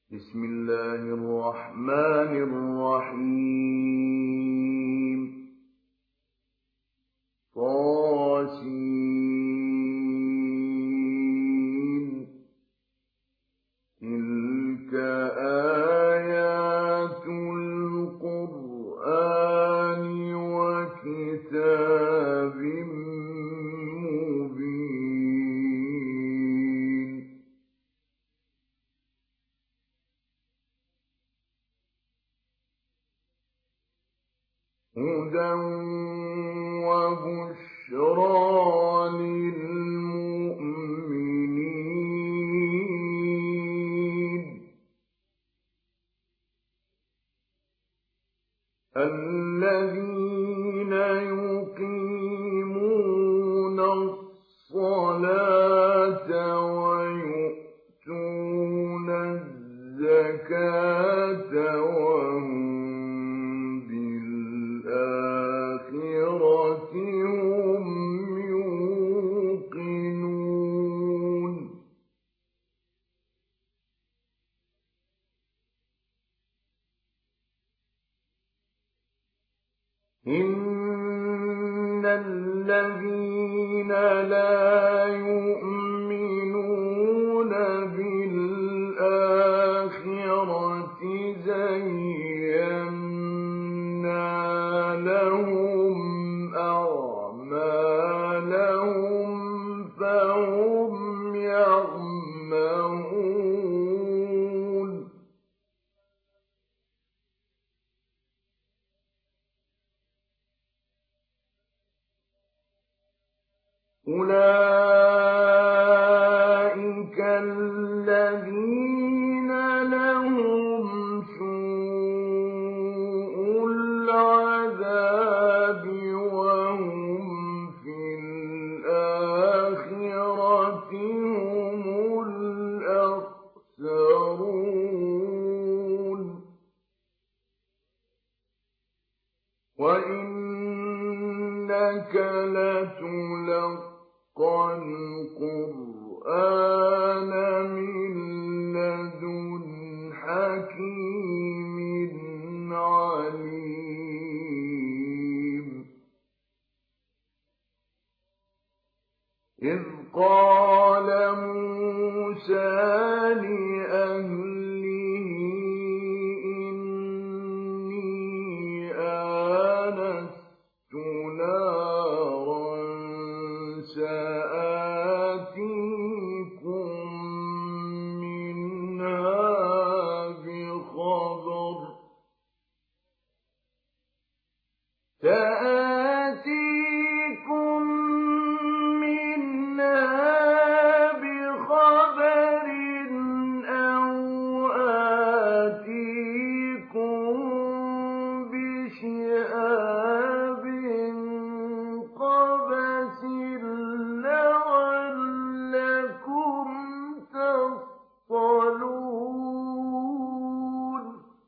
بسم الله الرحمن الرحيم طاسين تلك آيات القرآن وكتاب مبين هدى وبشرى للمؤمنين الذين يقيمون الصلاة ويؤتون الزكاة وهم بالآخرة هم يوقنون إن الذين لا يؤمنون بالآخرة زينا لهم أعمالهم فهم يعمهون أولئك الذين لهم سوء العذاب وهم في الآخرة هم الأخسرون وإنك لتلقى القرآن من لدن حكيم عليم إذ قال موسى لأهله إني آنست نارا سآتيكم منها بخبر أو آتيكم بشهاب قبس لعلكم تصطلون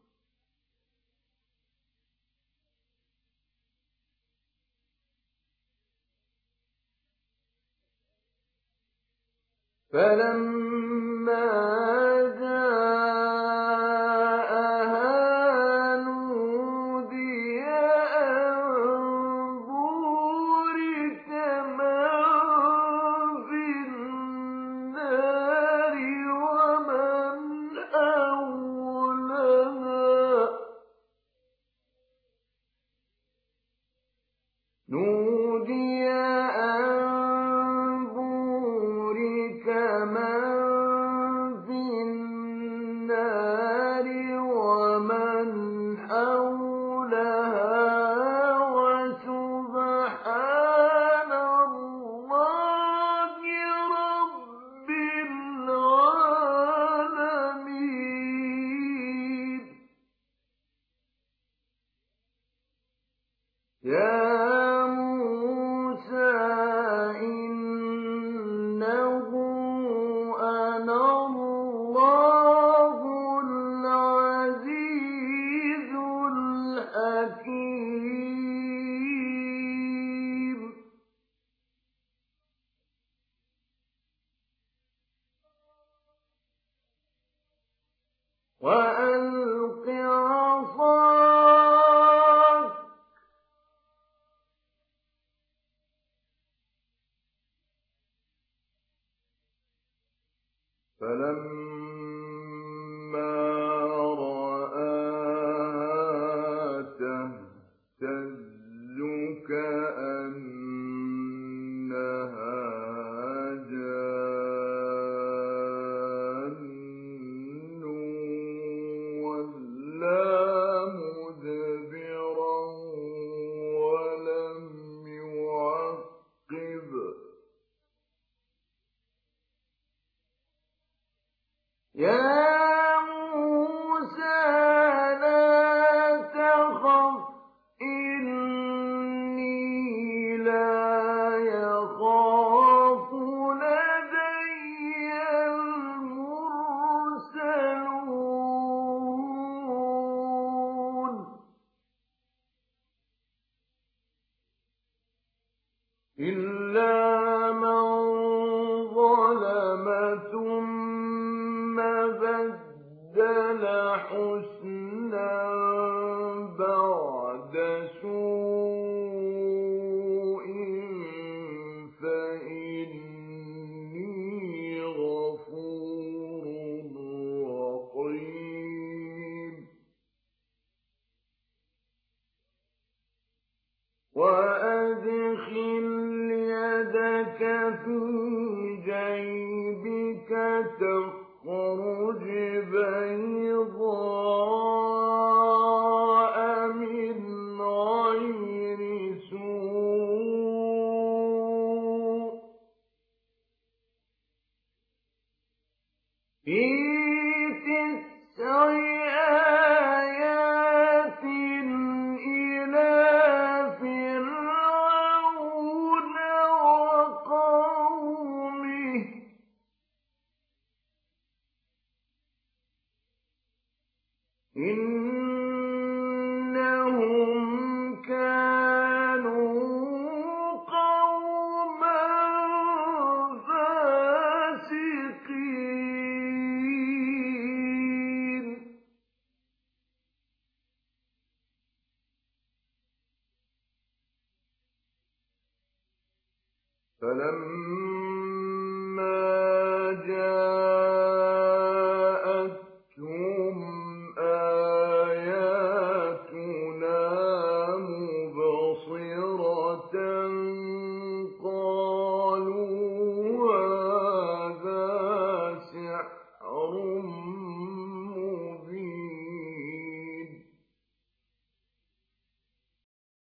فلما جاءها نودي أن بورك من في النار ومن حولها نودي أن بورك من وألق عصاك فلما رآها تهتز كأنها جان ولا مدبرا ولم يعقب يا موسى لا تخف إني لا يخاف لدي المرسلون إلا من ظلم ثم بدل حسنا بعد سوء فإني غفور رحيم وأدخل يدك في جيبك تخرج بيضاء من غير سوء في 9 آيات إلى فرعون وقومه إن